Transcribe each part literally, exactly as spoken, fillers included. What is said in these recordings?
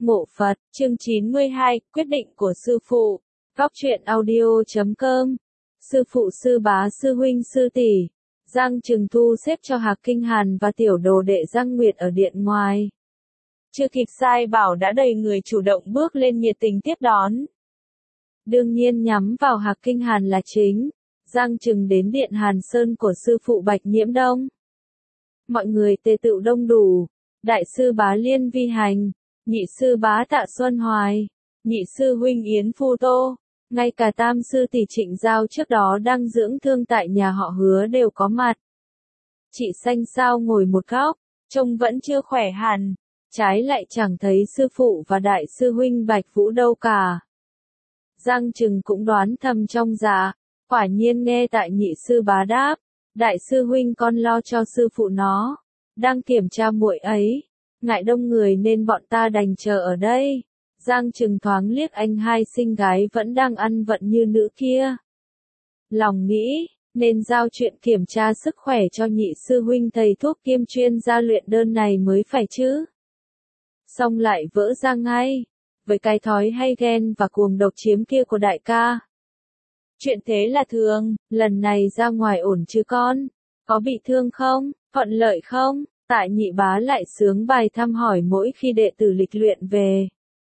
Ngộ Phật, chương chín mươi hai, quyết định của sư phụ. Góc truyện audio chấm com. Sư phụ sư bá sư huynh sư tỷ. Giang Trừng thu xếp cho Hạc Kinh Hàn và tiểu đồ đệ Giang Nguyệt ở điện ngoài. Chưa kịp sai bảo đã đầy người chủ động bước lên nhiệt tình tiếp đón. Đương nhiên nhắm vào Hạc Kinh Hàn là chính. Giang Trừng đến điện Hàn Sơn của sư phụ Bạch Nhiễm Đông. Mọi người tề tựu đông đủ. Đại sư bá Liên Vi Hành, nhị sư bá Tạ Xuân Hoài, nhị sư huynh Yến Phu Tô, ngay cả tam sư tỷ Trịnh Giao trước đó đang dưỡng thương tại nhà họ Hứa đều có mặt. Chị xanh xao ngồi một góc, trông vẫn chưa khỏe hẳn, trái lại chẳng thấy sư phụ và đại sư huynh Bạch Vũ đâu cả. Giang Trừng cũng đoán thầm trong dạ, quả nhiên nghe tại nhị sư bá đáp, đại sư huynh con lo cho sư phụ nó, đang kiểm tra muội ấy. Ngại đông người nên bọn ta đành chờ ở đây. Giang Trừng thoáng liếc anh hai xinh gái vẫn đang ăn vận như nữ kia. Lòng nghĩ, nên giao chuyện kiểm tra sức khỏe cho nhị sư huynh thầy thuốc kiêm chuyên gia luyện đơn này mới phải chứ. Xong lại vỡ ra ngay, với cái thói hay ghen và cuồng độc chiếm kia của đại ca. Chuyện thế là thường, lần này ra ngoài ổn chứ con? Có bị thương không? Thuận lợi không? Tại nhị bá lại sướng bài thăm hỏi mỗi khi đệ tử lịch luyện về.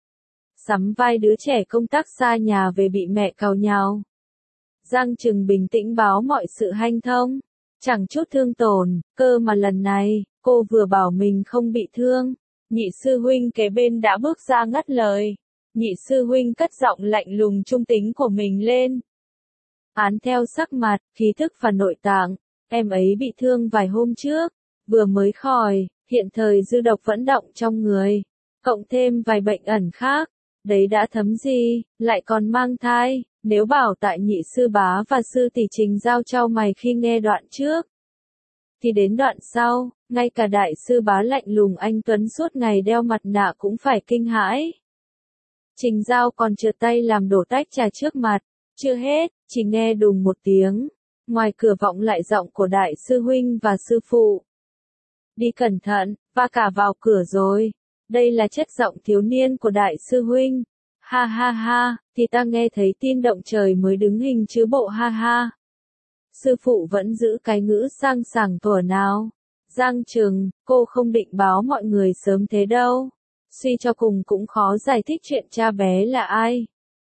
Sắm vai đứa trẻ công tác xa nhà về bị mẹ càu nhàu. Giang Trừng bình tĩnh báo mọi sự hanh thông. Chẳng chút thương tổn, cơ mà lần này, cô vừa bảo mình không bị thương. Nhị sư huynh kế bên đã bước ra ngắt lời. Nhị sư huynh cất giọng lạnh lùng trung tính của mình lên. Án theo sắc mặt, khí thức và nội tạng, em ấy bị thương vài hôm trước. Vừa mới khỏi, hiện thời dư độc vẫn động trong người, cộng thêm vài bệnh ẩn khác, đấy đã thấm gì, lại còn mang thai, nếu bảo tại nhị sư bá và sư tỷ Trình Giao trao mày khi nghe đoạn trước. Thì đến đoạn sau, ngay cả đại sư bá lạnh lùng anh Tuấn suốt ngày đeo mặt nạ cũng phải kinh hãi. Trình Giao còn trượt tay làm đổ tách trà trước mặt, chưa hết, chỉ nghe đùng một tiếng, ngoài cửa vọng lại giọng của đại sư huynh và sư phụ. Đi cẩn thận, và cả vào cửa rồi. Đây là chất giọng thiếu niên của đại sư huynh. Ha ha ha, thì ta nghe thấy tin động trời mới đứng hình chứ bộ ha ha. Sư phụ vẫn giữ cái ngữ sang sảng thuở nào. Giang Trừng, cô không định báo mọi người sớm thế đâu. Suy cho cùng cũng khó giải thích chuyện cha bé là ai.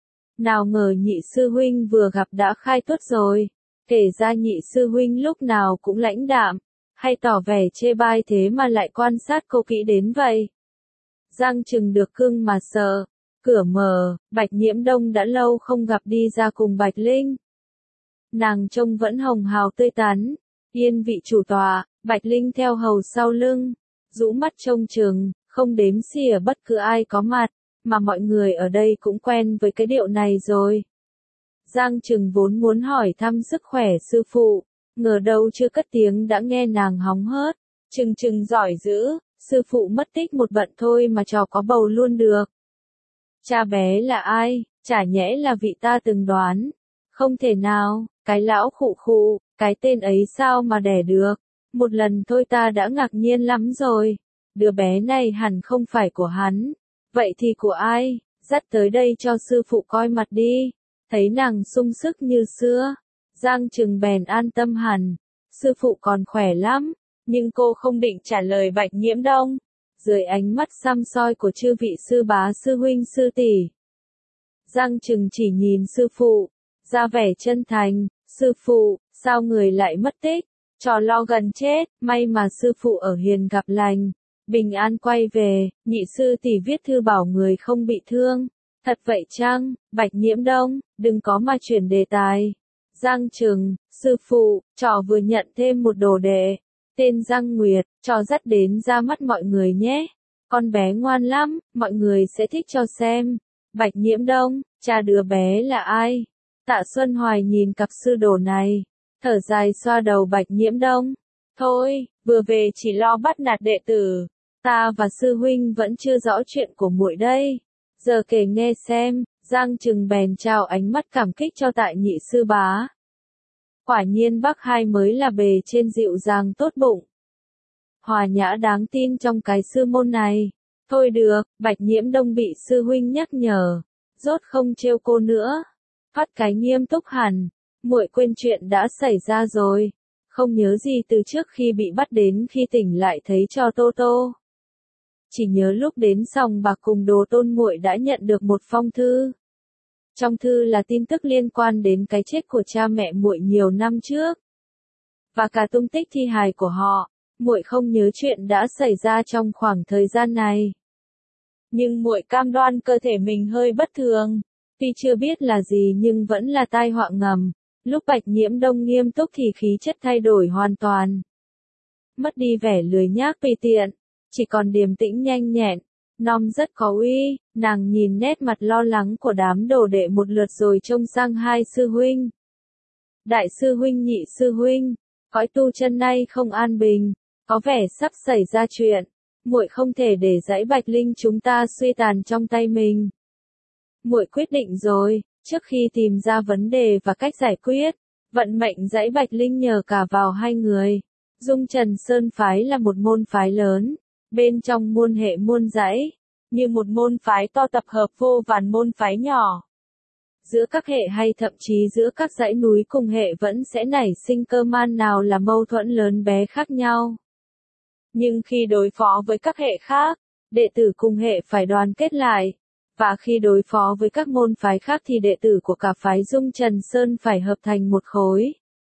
Nào ngờ nhị sư huynh vừa gặp đã khai tuốt rồi. Kể ra nhị sư huynh lúc nào cũng lãnh đạm. Hay tỏ vẻ chê bai thế mà lại quan sát cô kỹ đến vậy. Giang Trừng được cưng mà sợ. Cửa mở, Bạch Nhiễm Đông đã lâu không gặp đi ra cùng Bạch Linh. Nàng trông vẫn hồng hào tươi tắn. Yên vị chủ tọa, Bạch Linh theo hầu sau lưng. Rũ mắt trông chừng, không đếm xỉa bất cứ ai có mặt. Mà mọi người ở đây cũng quen với cái điệu này rồi. Giang Trừng vốn muốn hỏi thăm sức khỏe sư phụ. Ngờ đâu chưa cất tiếng đã nghe nàng hóng hớt. Trừng Trừng giỏi dữ, sư phụ mất tích một bận thôi mà trò có bầu luôn được. Cha bé là ai, chả nhẽ là vị ta từng đoán. Không thể nào, cái lão khụ khụ, cái tên ấy sao mà đẻ được. Một lần thôi ta đã ngạc nhiên lắm rồi. Đứa bé này hẳn không phải của hắn. Vậy thì của ai, dắt tới đây cho sư phụ coi mặt đi. Thấy nàng sung sức như xưa. Giang Trừng bèn an tâm hẳn, sư phụ còn khỏe lắm, nhưng cô không định trả lời Bạch Nhiễm Đông. Dưới ánh mắt săm soi của chư vị sư bá sư huynh sư tỷ, Giang Trừng chỉ nhìn sư phụ, ra vẻ chân thành, sư phụ, sao người lại mất tích, trò lo gần chết, may mà sư phụ ở hiền gặp lành, bình an quay về, nhị sư tỷ viết thư bảo người không bị thương. Thật vậy chăng, Bạch Nhiễm Đông, đừng có mà chuyển đề tài. Giang Trừng, sư phụ, trò vừa nhận thêm một đồ đệ, tên Giang Nguyệt, trò dắt đến ra mắt mọi người nhé. Con bé ngoan lắm, mọi người sẽ thích cho xem. Bạch Nhiễm Đông, cha đứa bé là ai? Tạ Xuân Hoài nhìn cặp sư đồ này, thở dài xoa đầu Bạch Nhiễm Đông. Thôi, vừa về chỉ lo bắt nạt đệ tử, ta và sư huynh vẫn chưa rõ chuyện của muội đây. Giờ kể nghe xem. Giang Trừng bèn trao ánh mắt cảm kích cho tại nhị sư bá. Quả nhiên bác hai mới là bề trên dịu dàng tốt bụng. Hòa nhã đáng tin trong cái sư môn này. Thôi được, Bạch Nhiễm Đông bị sư huynh nhắc nhở, rốt không trêu cô nữa. Phát cái nghiêm túc hẳn, muội quên chuyện đã xảy ra rồi, không nhớ gì từ trước khi bị bắt đến khi tỉnh lại thấy cho Tô Tô. Chỉ nhớ lúc đến sòng bạc cùng Đồ Tôn muội đã nhận được một phong thư. Trong thư là tin tức liên quan đến cái chết của cha mẹ muội nhiều năm trước, và cả tung tích thi hài của họ. Muội không nhớ chuyện đã xảy ra trong khoảng thời gian này, nhưng muội cam đoan cơ thể mình hơi bất thường, tuy chưa biết là gì nhưng vẫn là tai họa ngầm. Lúc Bạch Nhiễm Đông nghiêm túc thì khí chất thay đổi hoàn toàn, mất đi vẻ lười nhác tùy tiện, chỉ còn điềm tĩnh nhanh nhẹn, nom rất có uy. Nàng nhìn nét mặt lo lắng của đám đồ đệ một lượt rồi trông sang hai sư huynh. Đại sư huynh, nhị sư huynh, cõi tu chân nay không an bình, có vẻ sắp xảy ra chuyện, muội không thể để dãy Bạch Linh chúng ta suy tàn trong tay mình. Muội quyết định rồi, trước khi tìm ra vấn đề và cách giải quyết, vận mệnh dãy Bạch Linh nhờ cả vào hai người. Dung Trần Sơn phái là một môn phái lớn, bên trong muôn hệ muôn dãy, như một môn phái to tập hợp vô vàn môn phái nhỏ. Giữa các hệ hay thậm chí giữa các dãy núi cùng hệ vẫn sẽ nảy sinh cơ man nào là mâu thuẫn lớn bé khác nhau. Nhưng khi đối phó với các hệ khác, đệ tử cùng hệ phải đoàn kết lại, và khi đối phó với các môn phái khác thì đệ tử của cả phái Dung Trần Sơn phải hợp thành một khối.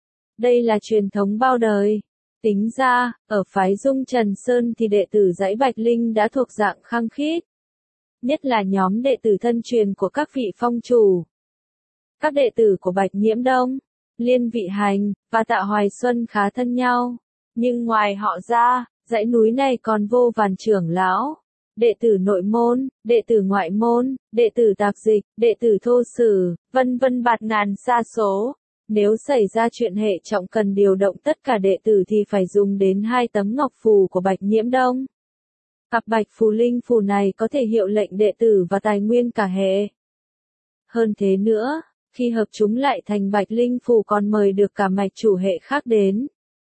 Đây là truyền thống bao đời. Tính ra, ở phái Dung Trần Sơn thì đệ tử dãy Bạch Linh đã thuộc dạng khăng khít. Nhất là nhóm đệ tử thân truyền của các vị phong chủ. Các đệ tử của Bạch Nhiễm Đông, Liên Vị Hành, và Tạ Hoài Xuân khá thân nhau. Nhưng ngoài họ ra, dãy núi này còn vô vàn trưởng lão, đệ tử nội môn, đệ tử ngoại môn, đệ tử tạp dịch, đệ tử thô sử, vân vân bạt ngàn sa số. Nếu xảy ra chuyện hệ trọng cần điều động tất cả đệ tử thì phải dùng đến hai tấm ngọc phù của Bạch Nhiễm Đông. Cặp bạch phù linh phù này có thể hiệu lệnh đệ tử và tài nguyên cả hệ. Hơn thế nữa, khi hợp chúng lại thành bạch linh phù còn mời được cả mạch chủ hệ khác đến.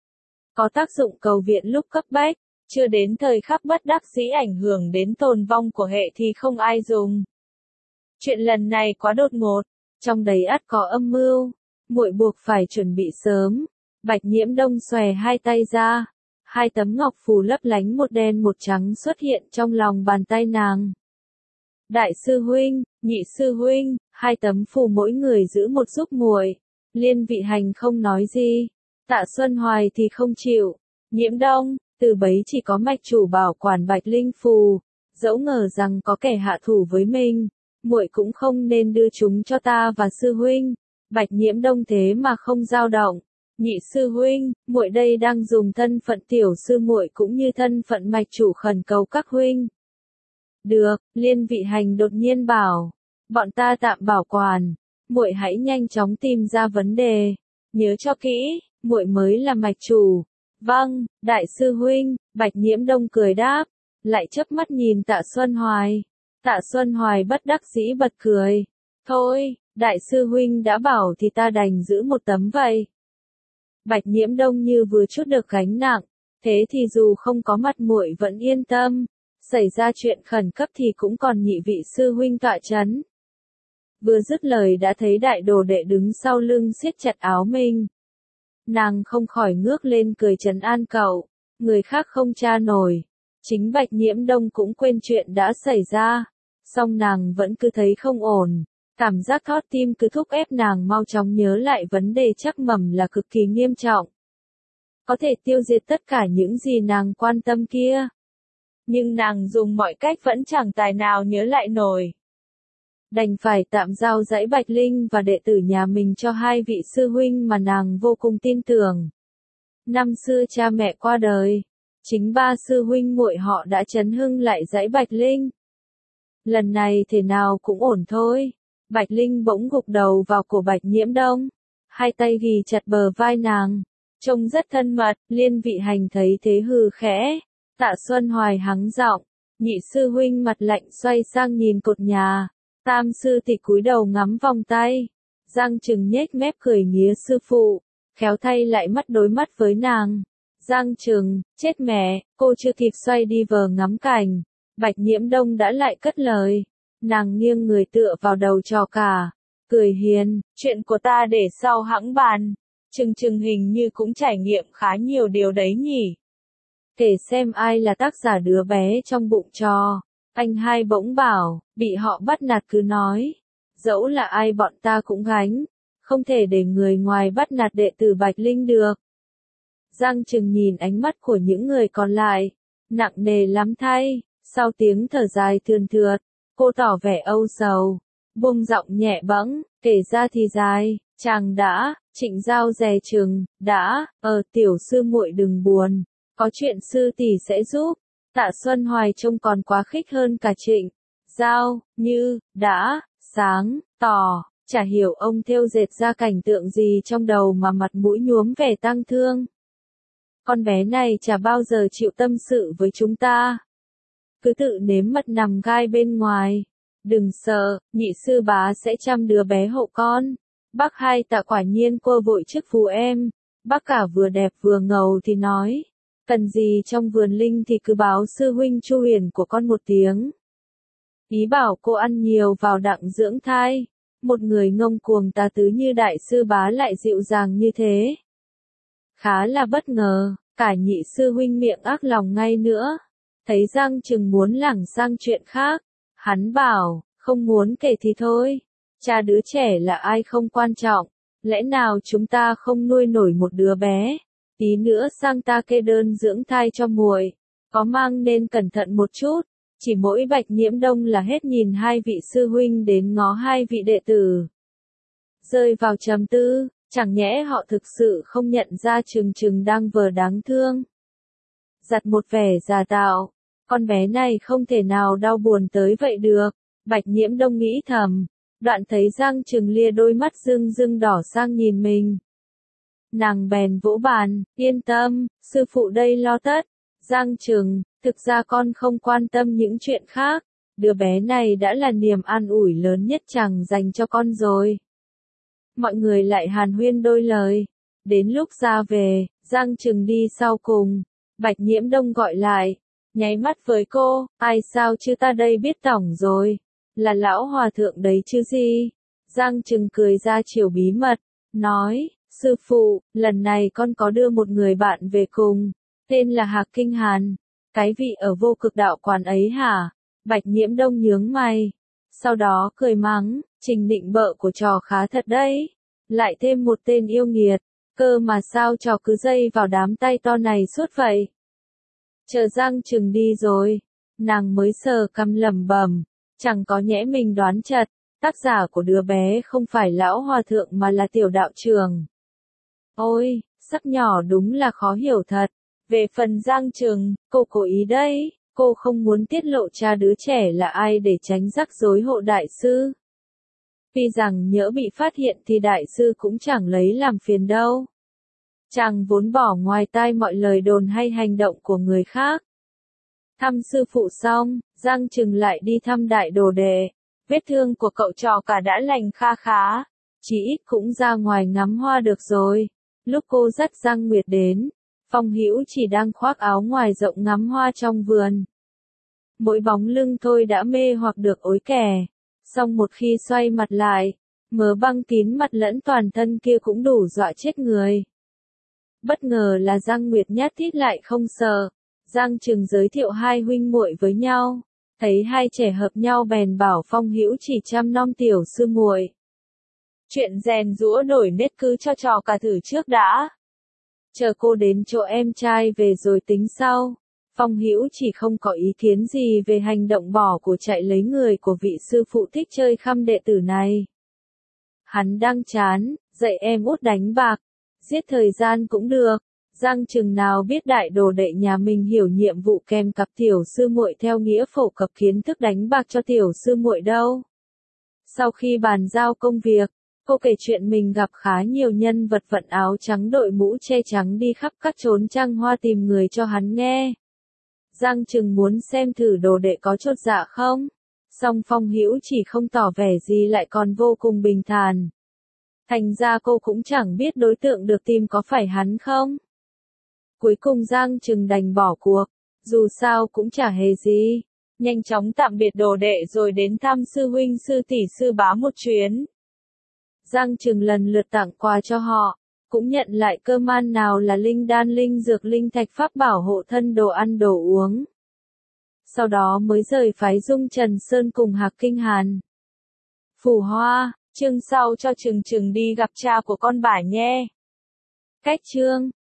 Có tác dụng cầu viện lúc cấp bách, chưa đến thời khắc bất đắc dĩ ảnh hưởng đến tồn vong của hệ thì không ai dùng. Chuyện lần này quá đột ngột, trong đấy ắt có âm mưu, muội buộc phải chuẩn bị sớm. Bạch Nhiễm Đông xòe hai tay ra, hai tấm ngọc phù lấp lánh một đen một trắng xuất hiện trong lòng bàn tay nàng. Đại sư huynh, nhị sư huynh, hai tấm phù mỗi người giữ một giúp muội. Liên Vị Hành không nói gì, Tạ Xuân Hoài thì không chịu. Nhiễm Đông, từ bấy chỉ có mạch chủ bảo quản bạch linh phù, dẫu ngờ rằng có kẻ hạ thủ với mình, muội cũng không nên đưa chúng cho ta và sư huynh. Bạch Nhiễm Đông thế mà không dao động. Nhị sư huynh, muội đây đang dùng thân phận tiểu sư muội cũng như thân phận mạch chủ khẩn cầu các huynh. Được, Liên Vị Hành đột nhiên bảo, bọn ta tạm bảo quản, muội hãy nhanh chóng tìm ra vấn đề, nhớ cho kỹ, muội mới là mạch chủ. Vâng, đại sư huynh, Bạch Nhiễm Đông cười đáp, lại chớp mắt nhìn Tạ Xuân Hoài. Tạ Xuân Hoài bất đắc dĩ bật cười. Thôi, đại sư huynh đã bảo thì ta đành giữ một tấm vậy. Bạch Nhiễm Đông như vừa trút được gánh nặng, thế thì dù không có mặt muội vẫn yên tâm, xảy ra chuyện khẩn cấp thì cũng còn nhị vị sư huynh tọa chấn. Vừa dứt lời đã thấy đại đồ đệ đứng sau lưng siết chặt áo mình. Nàng không khỏi ngước lên cười trấn an cậu, người khác không tra nổi. Chính Bạch Nhiễm Đông cũng quên chuyện đã xảy ra, song nàng vẫn cứ thấy không ổn. Cảm giác thót tim cứ thúc ép nàng mau chóng nhớ lại vấn đề chắc mẩm là cực kỳ nghiêm trọng. Có thể tiêu diệt tất cả những gì nàng quan tâm kia. Nhưng nàng dùng mọi cách vẫn chẳng tài nào nhớ lại nổi. Đành phải tạm giao dãy Bạch Linh và đệ tử nhà mình cho hai vị sư huynh mà nàng vô cùng tin tưởng. Năm xưa cha mẹ qua đời, chính ba sư huynh muội họ đã chấn hưng lại dãy Bạch Linh. Lần này thế nào cũng ổn thôi. Bạch Linh bỗng gục đầu vào cổ Bạch Nhiễm Đông, hai tay ghì chặt bờ vai nàng, trông rất thân mật. Liên Vị Hành thấy thế hừ khẽ. Tạ Xuân Hoài hắng giọng, nhị sư huynh mặt lạnh xoay sang nhìn cột nhà. Tam sư tỷ cúi đầu ngắm vòng tay, Giang Trừng nhếch mép cười nghía sư phụ, khéo thay lại mắt đối mắt với nàng. Giang Trừng, chết mẹ, cô chưa kịp xoay đi vờ ngắm cảnh, Bạch Nhiễm Đông đã lại cất lời. Nàng nghiêng người tựa vào đầu trò cả, cười hiền, chuyện của ta để sau hẵng bàn. Trừng Trừng hình như cũng trải nghiệm khá nhiều điều đấy nhỉ. Kể xem ai là tác giả đứa bé trong bụng trò. Anh hai bỗng bảo, bị họ bắt nạt cứ nói. Dẫu là ai bọn ta cũng gánh. Không thể để người ngoài bắt nạt đệ tử Bạch Linh được. Giang Trừng nhìn ánh mắt của những người còn lại. Nặng nề lắm thay. Sau tiếng thở dài thườn thượt, cô tỏ vẻ âu sầu. Buông giọng nhẹ bẫng, kể ra thì dài. Chàng đã, Trịnh Giao dè chừng, đã, ờ tiểu sư muội đừng buồn. Có chuyện sư tỷ sẽ giúp. Tạ Xuân Hoài trông còn quá khích hơn cả Trịnh Giao, như, đã, sáng, tỏ, chả hiểu ông thêu dệt ra cảnh tượng gì trong đầu mà mặt mũi nhuốm vẻ tang thương. Con bé này chả bao giờ chịu tâm sự với chúng ta. Cứ tự nếm mật nằm gai bên ngoài. Đừng sợ, nhị sư bá sẽ chăm đứa bé hộ con. Bác hai Tạ quả nhiên cô vội chức phù em. Bác cả vừa đẹp vừa ngầu thì nói. Cần gì trong vườn linh thì cứ báo sư huynh Chu Huyền của con một tiếng. Ý bảo cô ăn nhiều vào đặng dưỡng thai. Một người ngông cuồng tà tứ như đại sư bá lại dịu dàng như thế. Khá là bất ngờ, cả nhị sư huynh miệng ác lòng ngay nữa. Thấy Giang Trừng muốn lảng sang chuyện khác. Hắn bảo, không muốn kể thì thôi. Cha đứa trẻ là ai không quan trọng. Lẽ nào chúng ta không nuôi nổi một đứa bé. Tí nữa sang ta kê đơn dưỡng thai cho muội. Có mang nên cẩn thận một chút. Chỉ mỗi Bạch Nhiễm Đông là hết nhìn hai vị sư huynh đến ngó hai vị đệ tử. Rơi vào trầm tư, chẳng nhẽ họ thực sự không nhận ra Trừng Trừng đang vờ đáng thương. Giặt một vẻ giả tạo, con bé này không thể nào đau buồn tới vậy được. Bạch Nhiễm Đông nghĩ thầm, đoạn thấy Giang Trừng lia đôi mắt rưng rưng đỏ sang nhìn mình. Nàng bèn vỗ bàn, yên tâm, sư phụ đây lo tất. Giang Trừng, thực ra con không quan tâm những chuyện khác, đứa bé này đã là niềm an ủi lớn nhất chàng dành cho con rồi. Mọi người lại hàn huyên đôi lời. Đến lúc ra về, Giang Trừng đi sau cùng. Bạch Nhiễm Đông gọi lại, nháy mắt với cô, ai sao chứ ta đây biết tổng rồi. Là lão hòa thượng đấy chứ gì. Giang Trừng cười ra chiều bí mật, nói, sư phụ, lần này con có đưa một người bạn về cùng, tên là Hạc Kinh Hàn. Cái vị ở vô cực đạo quán ấy hả? Bạch Nhiễm Đông nhướng mày. Sau đó cười mắng, Trình định bợ của trò khá thật đấy. Lại thêm một tên yêu nghiệt, cơ mà sao trò cứ dây vào đám tay to này suốt vậy. Chờ Giang Trừng đi rồi, nàng mới sờ cằm lẩm bẩm, chẳng có nhẽ mình đoán chật, tác giả của đứa bé không phải lão hòa thượng mà là tiểu đạo trưởng. Ôi, sắc nhỏ đúng là khó hiểu thật. Về phần Giang Trừng, cô cố ý đấy, cô không muốn tiết lộ cha đứa trẻ là ai để tránh rắc rối hộ đại sư. Vì rằng nhỡ bị phát hiện thì đại sư cũng chẳng lấy làm phiền đâu. Chàng vốn bỏ ngoài tai mọi lời đồn hay hành động của người khác. Thăm sư phụ xong, Giang Trừng lại đi thăm đại đồ đệ. Vết thương của cậu trò cả đã lành kha khá, chỉ ít cũng ra ngoài ngắm hoa được rồi. Lúc cô dắt Giang Nguyệt đến, Phong Hữu chỉ đang khoác áo ngoài rộng ngắm hoa trong vườn. Mỗi bóng lưng thôi đã mê hoặc được ối kẻ. Xong một khi xoay mặt lại, mớ băng kín mặt lẫn toàn thân kia cũng đủ dọa chết người. Bất ngờ là Giang Nguyệt nhát thít lại không sợ. Giang Trừng giới thiệu hai huynh muội với nhau, thấy hai trẻ hợp nhau bèn bảo Phong Hữu chỉ chăm nom tiểu sư muội. Chuyện rèn giũa nổi nết cứ cho trò cả thử trước đã. Chờ cô đến chỗ em trai về rồi tính sau. Phong Hữu chỉ không có ý kiến gì về hành động bỏ của chạy lấy người của vị sư phụ thích chơi khăm đệ tử này. Hắn đang chán, dạy em út đánh bạc, giết thời gian cũng được. Giang Trừng nào biết đại đồ đệ nhà mình hiểu nhiệm vụ kèm cặp tiểu sư muội theo nghĩa phổ cập kiến thức đánh bạc cho tiểu sư muội đâu. Sau khi bàn giao công việc, cô kể chuyện mình gặp khá nhiều nhân vật vận áo trắng đội mũ che trắng đi khắp các chốn trăng hoa tìm người cho hắn nghe. Giang Trừng muốn xem thử đồ đệ có chột dạ không. Song Phong Hữu chỉ không tỏ vẻ gì lại còn vô cùng bình thản. Thành ra cô cũng chẳng biết đối tượng được tìm có phải hắn không. Cuối cùng Giang Trừng đành bỏ cuộc, dù sao cũng chả hề gì. nhanh chóng tạm biệt đồ đệ rồi đến thăm sư huynh sư tỷ sư bá một chuyến. Giang Trừng lần lượt tặng quà cho họ, cũng nhận lại cơ man nào là linh đan linh dược linh thạch pháp bảo hộ thân đồ ăn đồ uống. Sau đó mới rời phái Dung Trần Sơn cùng Hạc Kinh Hàn. Phủ Hoa, chương sau cho Trừng Trừng đi gặp cha của con bả nhé. Cách chương